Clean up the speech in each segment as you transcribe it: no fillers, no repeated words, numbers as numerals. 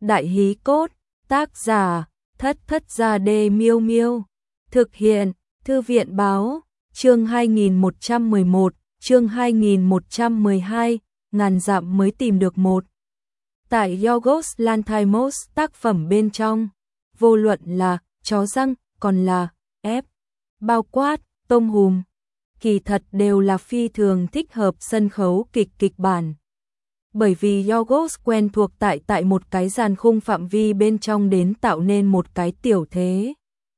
Đại hí cốt, tác giả, Thất Thất Gia Đê Miêu Miêu. Thực hiện, Thư viện báo, chương 2111, chương 2112, ngàn dặm mới tìm được một. Tại Yorgos Lanthimos tác phẩm bên trong, vô luận là chó răng, còn là ép, bao quát, tôm hùm, kỳ thật đều là phi thường thích hợp sân khấu kịch bản. Bởi vì Yorgos quen thuộc tại một cái dàn khung phạm vi bên trong đến tạo nên một cái tiểu thế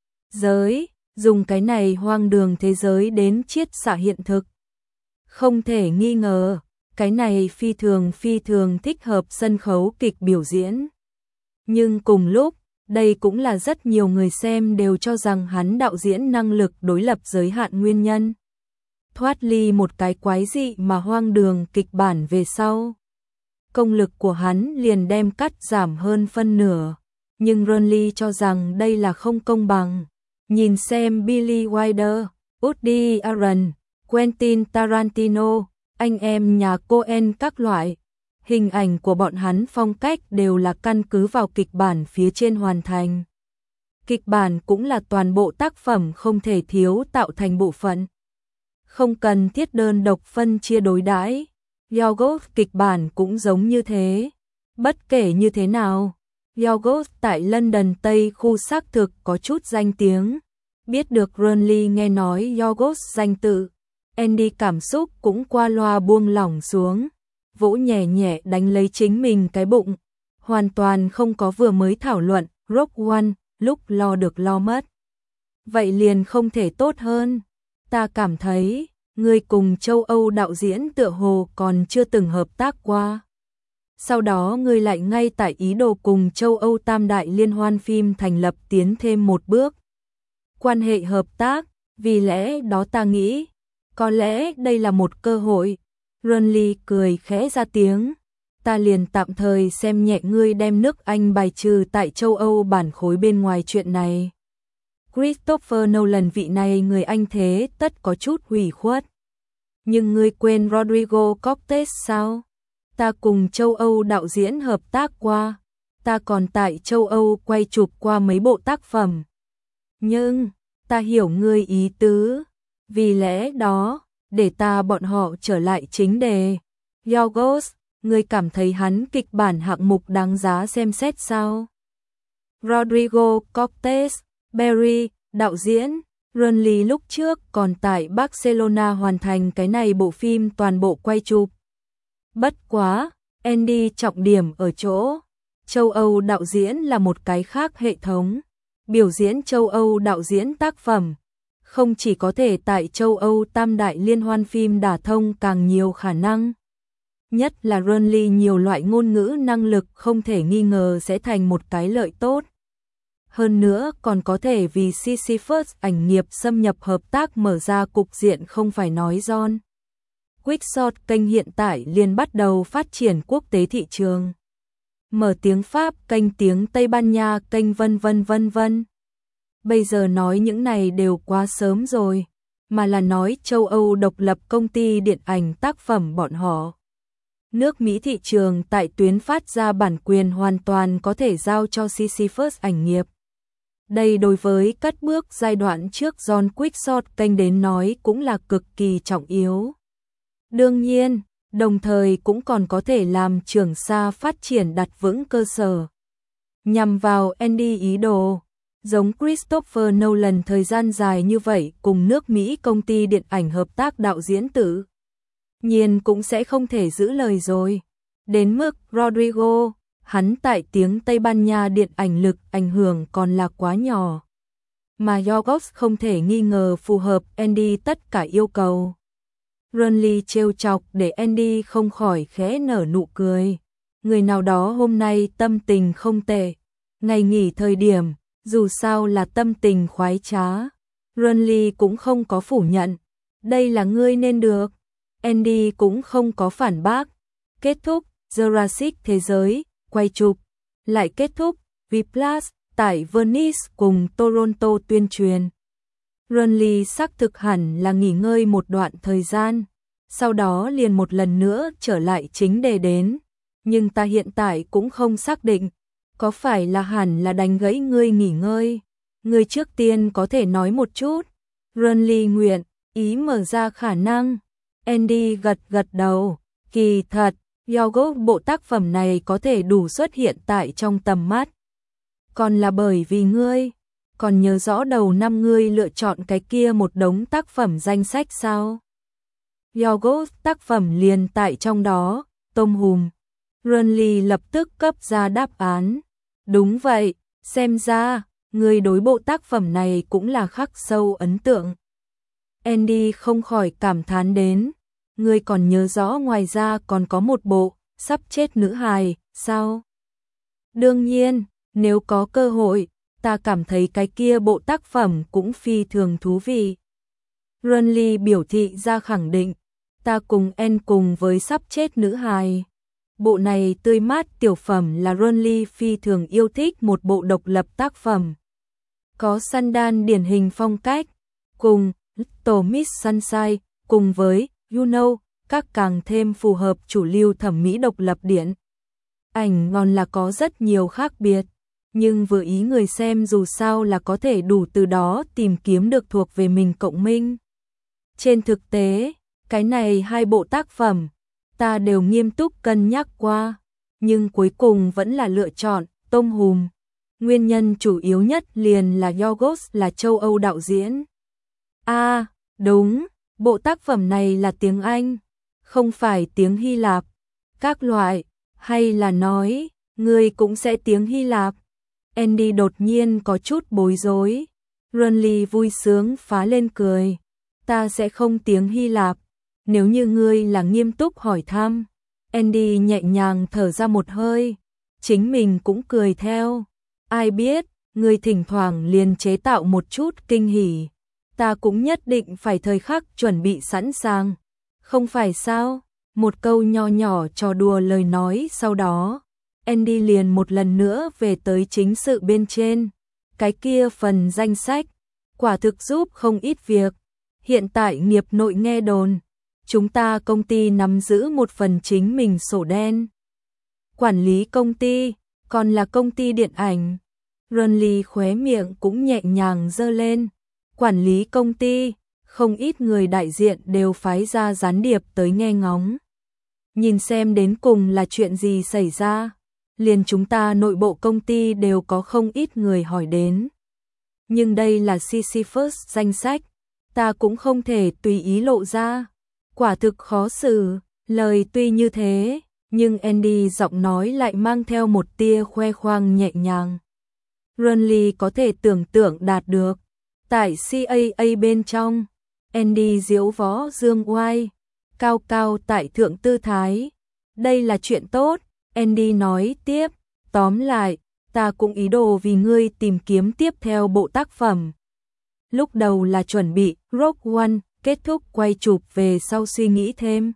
giới, dùng cái này hoang đường thế giới đến chiết xạ hiện thực. Không thể nghi ngờ, cái này phi thường thích hợp sân khấu kịch biểu diễn. Nhưng cùng lúc, đây cũng là rất nhiều người xem đều cho rằng hắn đạo diễn năng lực đối lập giới hạn nguyên nhân. Thoát ly một cái quái dị mà hoang đường kịch bản về sau, công lực của hắn liền đem cắt giảm hơn phân nửa. Nhưng Ronly cho rằng đây là không công bằng. Nhìn xem Billy Wilder, Woody Allen, Quentin Tarantino, anh em nhà Coen các loại, hình ảnh của bọn hắn phong cách đều là căn cứ vào kịch bản phía trên hoàn thành. Kịch bản cũng là toàn bộ tác phẩm không thể thiếu tạo thành bộ phận. Không cần thiết đơn độc phân chia đối đãi. Yorgos kịch bản cũng giống như thế. Bất kể như thế nào, Yorgos tại London Tây khu xác thực có chút danh tiếng. Biết được Ronly nghe nói Yorgos danh tự, Andy cảm xúc cũng qua loa buông lỏng xuống, vỗ nhẹ nhẹ đánh lấy chính mình cái bụng, hoàn toàn không có vừa mới thảo luận Rogue One, lúc lo được lo mất. Vậy liền không thể tốt hơn. Ta cảm thấy, ngươi cùng châu Âu đạo diễn tựa hồ còn chưa từng hợp tác qua. Sau đó ngươi lại ngay tại ý đồ cùng châu Âu tam đại liên hoan phim thành lập tiến thêm một bước. Quan hệ hợp tác, vì lẽ đó ta nghĩ, có lẽ đây là một cơ hội. Ronly cười khẽ ra tiếng. Ta liền tạm thời xem nhẹ ngươi đem nước Anh bài trừ tại châu Âu bản khối bên ngoài chuyện này. Christopher Nolan vị này người Anh thế tất có chút hủy khuất. Nhưng ngươi quên Rodrigo Cortés sao? Ta cùng châu Âu đạo diễn hợp tác qua. Ta còn tại châu Âu quay chụp qua mấy bộ tác phẩm. Nhưng, ta hiểu ngươi ý tứ. Vì lẽ đó, để ta bọn họ trở lại chính đề. Yorgos, ngươi cảm thấy hắn kịch bản hạng mục đáng giá xem xét sao? Rodrigo Cortés, Barry, đạo diễn. Ronly lúc trước còn tại Barcelona hoàn thành cái này bộ phim toàn bộ quay chụp. Bất quá, Andy trọng điểm ở chỗ, châu Âu đạo diễn là một cái khác hệ thống. Biểu diễn châu Âu đạo diễn tác phẩm, không chỉ có thể tại châu Âu tam đại liên hoan phim đả thông càng nhiều khả năng. Nhất là Ronly nhiều loại ngôn ngữ năng lực không thể nghi ngờ sẽ thành một cái lợi tốt. Hơn nữa còn có thể vì Sisyphus ảnh nghiệp xâm nhập hợp tác mở ra cục diện không phải nói giòn. Quickshot kênh hiện tại liền bắt đầu phát triển quốc tế thị trường. Mở tiếng Pháp kênh tiếng Tây Ban Nha kênh vân vân. Bây giờ nói những này đều quá sớm rồi, mà là nói châu Âu độc lập công ty điện ảnh tác phẩm bọn họ. Nước Mỹ thị trường tại tuyến phát ra bản quyền hoàn toàn có thể giao cho Sisyphus ảnh nghiệp. Đây đối với cất bước giai đoạn trước John Quickshot kênh đến nói cũng là cực kỳ trọng yếu. Đương nhiên, đồng thời cũng còn có thể làm Trường Sa phát triển đặt vững cơ sở. Nhằm vào Andy ý đồ, giống Christopher Nolan thời gian dài như vậy cùng nước Mỹ công ty điện ảnh hợp tác đạo diễn tự nhiên cũng sẽ không thể giữ lời rồi. Đến mức Rodrigo, hắn tại tiếng Tây Ban Nha điện ảnh lực ảnh hưởng còn là quá nhỏ. Mà Yorgos không thể nghi ngờ phù hợp Andy tất cả yêu cầu. Ronly trêu chọc để Andy không khỏi khẽ nở nụ cười. Người nào đó hôm nay tâm tình không tệ. Ngày nghỉ thời điểm, dù sao là tâm tình khoái trá. Ronly cũng không có phủ nhận. Đây là ngươi nên được. Andy cũng không có phản bác. Kết thúc Jurassic Thế giới, quay chụp. Lại kết thúc Whiplash tại Venice cùng Toronto tuyên truyền. Ronly xác thực hẳn là nghỉ ngơi một đoạn thời gian. Sau đó liền một lần nữa trở lại chính đề đến. Nhưng ta hiện tại cũng không xác định có phải là hẳn là đánh gãy ngươi nghỉ ngơi? Ngươi trước tiên có thể nói một chút. Renly nguyện ý mở ra khả năng. Andy gật gật đầu. Kỳ thật, Yogurt bộ tác phẩm này có thể đủ xuất hiện tại trong tầm mắt. Còn là bởi vì ngươi, còn nhớ rõ đầu năm ngươi lựa chọn cái kia một đống tác phẩm danh sách sao? Yogurt tác phẩm liền tại trong đó, tôm hùm. Renly lập tức cấp ra đáp án. Đúng vậy, xem ra, ngươi đối bộ tác phẩm này cũng là khắc sâu ấn tượng. Andy không khỏi cảm thán đến. Ngươi còn nhớ rõ ngoài ra còn có một bộ, sắp chết nữ hài, sao? Đương nhiên, nếu có cơ hội, ta cảm thấy cái kia bộ tác phẩm cũng phi thường thú vị. Renly biểu thị ra khẳng định, ta cùng En cùng với sắp chết nữ hài. Bộ này tươi mát tiểu phẩm là Renly phi thường yêu thích một bộ độc lập tác phẩm. Có Sandan điển hình phong cách, cùng Little Miss Sunshine, cùng với You Know, các càng thêm phù hợp chủ lưu thẩm mỹ độc lập điện. Ảnh ngon là có rất nhiều khác biệt, nhưng vừa ý người xem dù sao là có thể đủ từ đó tìm kiếm được thuộc về mình cộng minh. Trên thực tế, cái này hai bộ tác phẩm, ta đều nghiêm túc cân nhắc qua, nhưng cuối cùng vẫn là lựa chọn tôm hùm. Nguyên nhân chủ yếu nhất liền là Yorgos là châu Âu đạo diễn. Đúng, bộ tác phẩm này là tiếng Anh, không phải tiếng Hy Lạp. Các loại, hay là nói, ngươi cũng sẽ tiếng Hy Lạp. Andy đột nhiên có chút bối rối. Renly vui sướng phá lên cười. Ta sẽ không tiếng Hy Lạp. Nếu như ngươi là nghiêm túc hỏi thăm. Andy nhẹ nhàng thở ra một hơi. Chính mình cũng cười theo. Ai biết, ngươi thỉnh thoảng liền chế tạo một chút kinh hỉ. Ta cũng nhất định phải thời khắc chuẩn bị sẵn sàng. Không phải sao? Một câu nho nhỏ trò đùa lời nói sau đó. Andy liền một lần nữa về tới chính sự bên trên. Cái kia phần danh sách, quả thực giúp không ít việc. Hiện tại nghiệp nội nghe đồn, chúng ta công ty nắm giữ một phần chính mình sổ đen. Quản lý công ty, còn là công ty điện ảnh. Renly khóe miệng cũng nhẹ nhàng giơ lên. Quản lý công ty, không ít người đại diện đều phái ra gián điệp tới nghe ngóng. Nhìn xem đến cùng là chuyện gì xảy ra. Liền chúng ta nội bộ công ty đều có không ít người hỏi đến. Nhưng đây là Sisyphus danh sách, ta cũng không thể tùy ý lộ ra. Quả thực khó xử, lời tuy như thế, nhưng Andy giọng nói lại mang theo một tia khoe khoang nhẹ nhàng. Renly có thể tưởng tượng đạt được. Tại CAA bên trong, Andy diễu võ dương oai, cao cao tại thượng tư thái. Đây là chuyện tốt, Andy nói tiếp, tóm lại, ta cũng ý đồ vì ngươi tìm kiếm tiếp theo bộ tác phẩm. Lúc đầu là chuẩn bị Rogue One, kết thúc quay chụp về sau suy nghĩ thêm.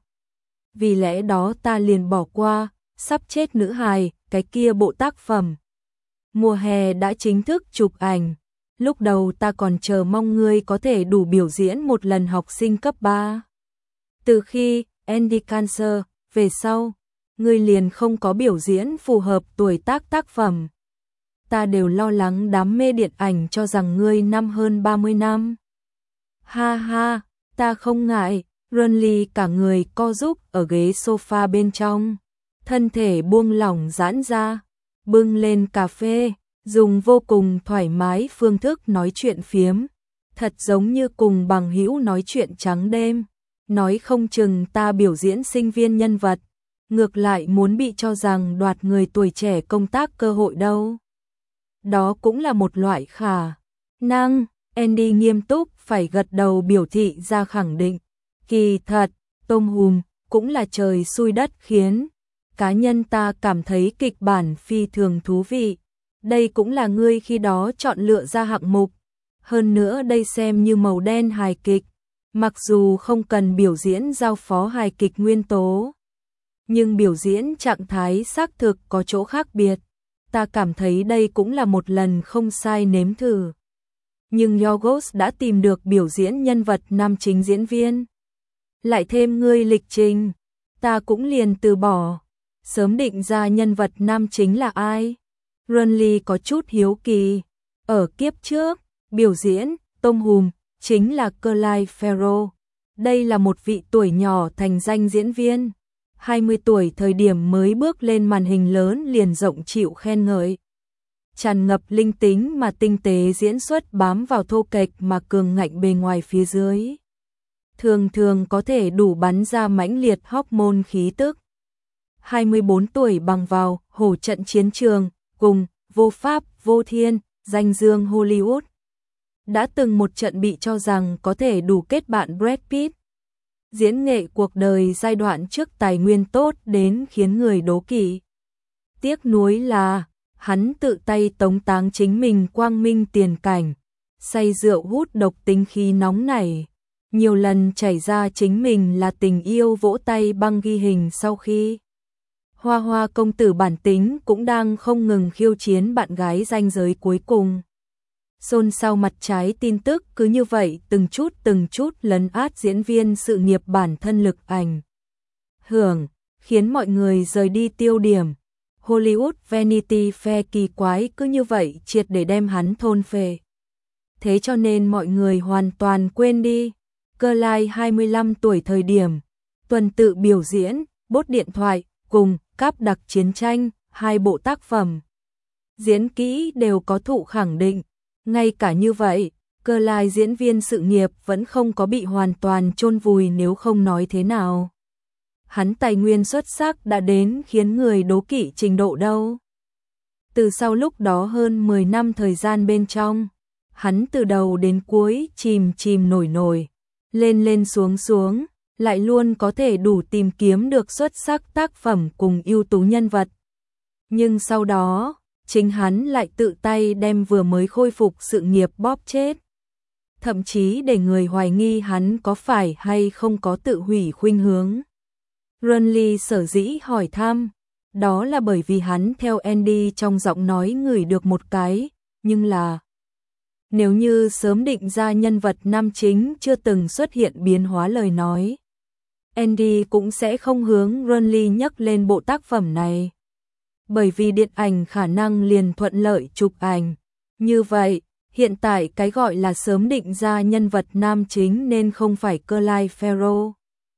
Vì lẽ đó ta liền bỏ qua, sắp chết nữ hài, cái kia bộ tác phẩm. Mùa hè đã chính thức chụp ảnh. Lúc đầu ta còn chờ mong ngươi có thể đủ biểu diễn một lần học sinh cấp 3. Từ khi Andy Cancer, về sau, ngươi liền không có biểu diễn phù hợp tuổi tác tác phẩm. Ta đều lo lắng đám mê điện ảnh cho rằng ngươi năm hơn 30 năm. Ha ha, ta không ngại. Renly cả người co rúm ở ghế sofa bên trong. Thân thể buông lỏng giãn ra, bưng lên cà phê, dùng vô cùng thoải mái phương thức nói chuyện phiếm. Thật giống như cùng bằng hữu nói chuyện trắng đêm. Nói không chừng ta biểu diễn sinh viên nhân vật. Ngược lại muốn bị cho rằng đoạt người tuổi trẻ công tác cơ hội đâu. Đó cũng là một loại khả năng. Andy nghiêm túc phải gật đầu biểu thị ra khẳng định. Kỳ thật, tôm hùm cũng là trời xui đất khiến. Cá nhân ta cảm thấy kịch bản phi thường thú vị. Đây cũng là ngươi khi đó chọn lựa ra hạng mục. Hơn nữa đây xem như màu đen hài kịch. Mặc dù không cần biểu diễn giao phó hài kịch nguyên tố, nhưng biểu diễn trạng thái xác thực có chỗ khác biệt. Ta cảm thấy đây cũng là một lần không sai nếm thử. Nhưng Yorgos đã tìm được biểu diễn nhân vật nam chính diễn viên. Lại thêm ngươi lịch trình, ta cũng liền từ bỏ. Sớm định ra nhân vật nam chính là ai. Renly có chút hiếu kỳ. Ở kiếp trước, biểu diễn Tom Hùm chính là Clyde Farrell. Đây là một vị tuổi nhỏ thành danh diễn viên. 20 tuổi thời điểm mới bước lên màn hình lớn liền rộng chịu khen ngợi. Tràn ngập linh tính mà tinh tế diễn xuất bám vào thô kệch mà cường ngạnh bề ngoài phía dưới. Thường thường có thể đủ bắn ra mãnh liệt hormone khí tức. 24 tuổi bằng vào hổ trận chiến trường, cùng vô pháp, vô thiên, danh dương Hollywood. Đã từng một trận bị cho rằng có thể đủ kết bạn Brad Pitt. Diễn nghệ cuộc đời giai đoạn trước tài nguyên tốt đến khiến người đố kỵ. Tiếc nuối là, hắn tự tay tống táng chính mình quang minh tiền cảnh, say rượu hút độc tính khí nóng nảy. Nhiều lần chảy ra chính mình là tình yêu vỗ tay băng ghi hình sau khi Hoa Hoa công tử bản tính cũng đang không ngừng khiêu chiến bạn gái ranh giới cuối cùng. Xôn xao mặt trái tin tức cứ như vậy từng chút lấn át diễn viên sự nghiệp bản thân lực ảnh hưởng, khiến mọi người rời đi tiêu điểm. Hollywood Vanity Fair kỳ quái cứ như vậy triệt để đem hắn thôn phệ. Thế cho nên mọi người hoàn toàn quên đi. Clyde 25 tuổi thời điểm, tuần tự biểu diễn, bốt điện thoại, cùng Cáp đặc chiến tranh, 2 bộ tác phẩm. Diễn kỹ đều có thụ khẳng định. Ngay cả như vậy, Clyde diễn viên sự nghiệp vẫn không có bị hoàn toàn chôn vùi nếu không nói thế nào. Hắn tài nguyên xuất sắc đã đến khiến người đố kỵ trình độ đâu. Từ sau lúc đó hơn 10 năm thời gian bên trong, hắn từ đầu đến cuối chìm nổi, lên xuống, lại luôn có thể đủ tìm kiếm được xuất sắc tác phẩm cùng ưu tú nhân vật. Nhưng sau đó, chính hắn lại tự tay đem vừa mới khôi phục sự nghiệp bóp chết. Thậm chí để người hoài nghi hắn có phải hay không có tự hủy khuynh hướng. Renly sở dĩ hỏi thăm, đó là bởi vì hắn theo Andy trong giọng nói ngửi được một cái, nhưng là nếu như sớm định ra nhân vật nam chính chưa từng xuất hiện biến hóa lời nói, Andy cũng sẽ không hướng Renly nhắc lên bộ tác phẩm này. Bởi vì điện ảnh khả năng liền thuận lợi chụp ảnh. Như vậy, hiện tại cái gọi là sớm định ra nhân vật nam chính nên không phải Clyde Farrell.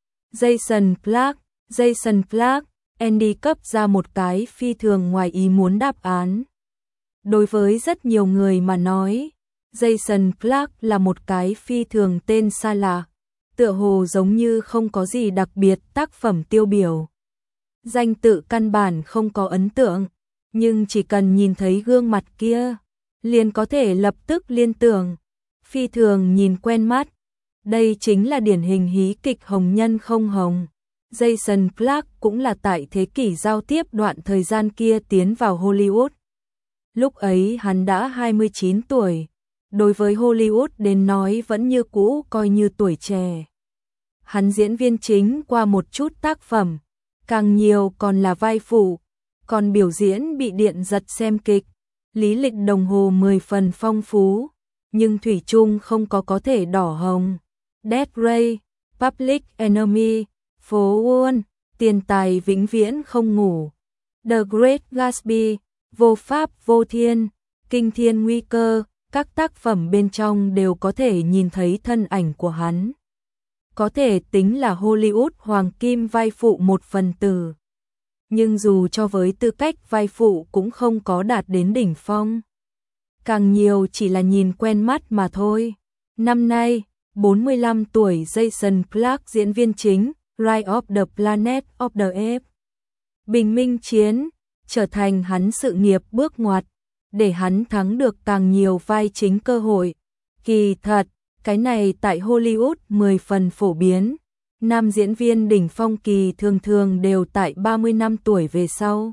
Jason Clarke, Andy cấp ra một cái phi thường ngoài ý muốn đáp án. Đối với rất nhiều người mà nói, Jason Clarke là một cái phi thường tên xa lạ, tựa hồ giống như không có gì đặc biệt tác phẩm tiêu biểu. Danh tự căn bản không có ấn tượng, nhưng chỉ cần nhìn thấy gương mặt kia, liền có thể lập tức liên tưởng, phi thường nhìn quen mắt. Đây chính là điển hình hí kịch hồng nhân không hồng. Jason Clarke cũng là tại thế kỷ giao tiếp đoạn thời gian kia tiến vào Hollywood. Lúc ấy hắn đã 29 tuổi, đối với Hollywood đến nói vẫn như cũ coi như tuổi trẻ. Hắn diễn viên chính qua một chút tác phẩm, càng nhiều còn là vai phụ, còn biểu diễn bị điện giật xem kịch, lý lịch đồng hồ 10 phần phong phú, nhưng thủy chung không có thể đỏ hồng. Death Ray, Public Enemy, Phố Wall, Tiền tài vĩnh viễn không ngủ, The Great Gatsby, Vô pháp vô thiên, Kinh thiên nguy cơ, các tác phẩm bên trong đều có thể nhìn thấy thân ảnh của hắn. Có thể tính là Hollywood hoàng kim vai phụ một phần tử. Nhưng dù cho với tư cách vai phụ cũng không có đạt đến đỉnh phong. Càng nhiều chỉ là nhìn quen mắt mà thôi. Năm nay, 45 tuổi Jason Clarke diễn viên chính, Rise of the Planet of the Apes. Bình minh chiến, trở thành hắn sự nghiệp bước ngoặt, để hắn thắng được càng nhiều vai chính cơ hội. Kỳ thật, cái này tại Hollywood 10 phần phổ biến. Nam diễn viên đỉnh phong kỳ thường đều tại 30 năm tuổi về sau.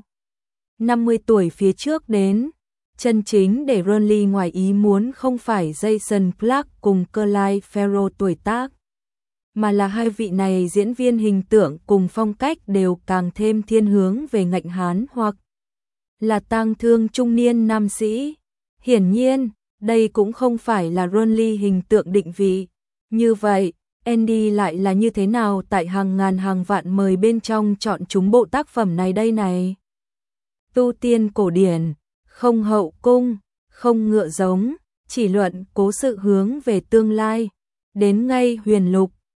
50 tuổi phía trước đến. Chân chính để Renly ngoài ý muốn không phải Jason Clarke cùng Clyde Farrell tuổi tác, mà là hai vị này diễn viên hình tượng cùng phong cách đều càng thêm thiên hướng về ngạnh hán hoặc là tang thương trung niên nam sĩ. Hiển nhiên, đây cũng không phải là Renly hình tượng định vị. Như vậy, Andy lại là như thế nào tại hàng ngàn hàng vạn mời bên trong chọn chúng bộ tác phẩm này đây này? Tu tiên cổ điển, không hậu cung, không ngựa giống, chỉ luận cố sự hướng về tương lai. Đến ngay Huyền Lục,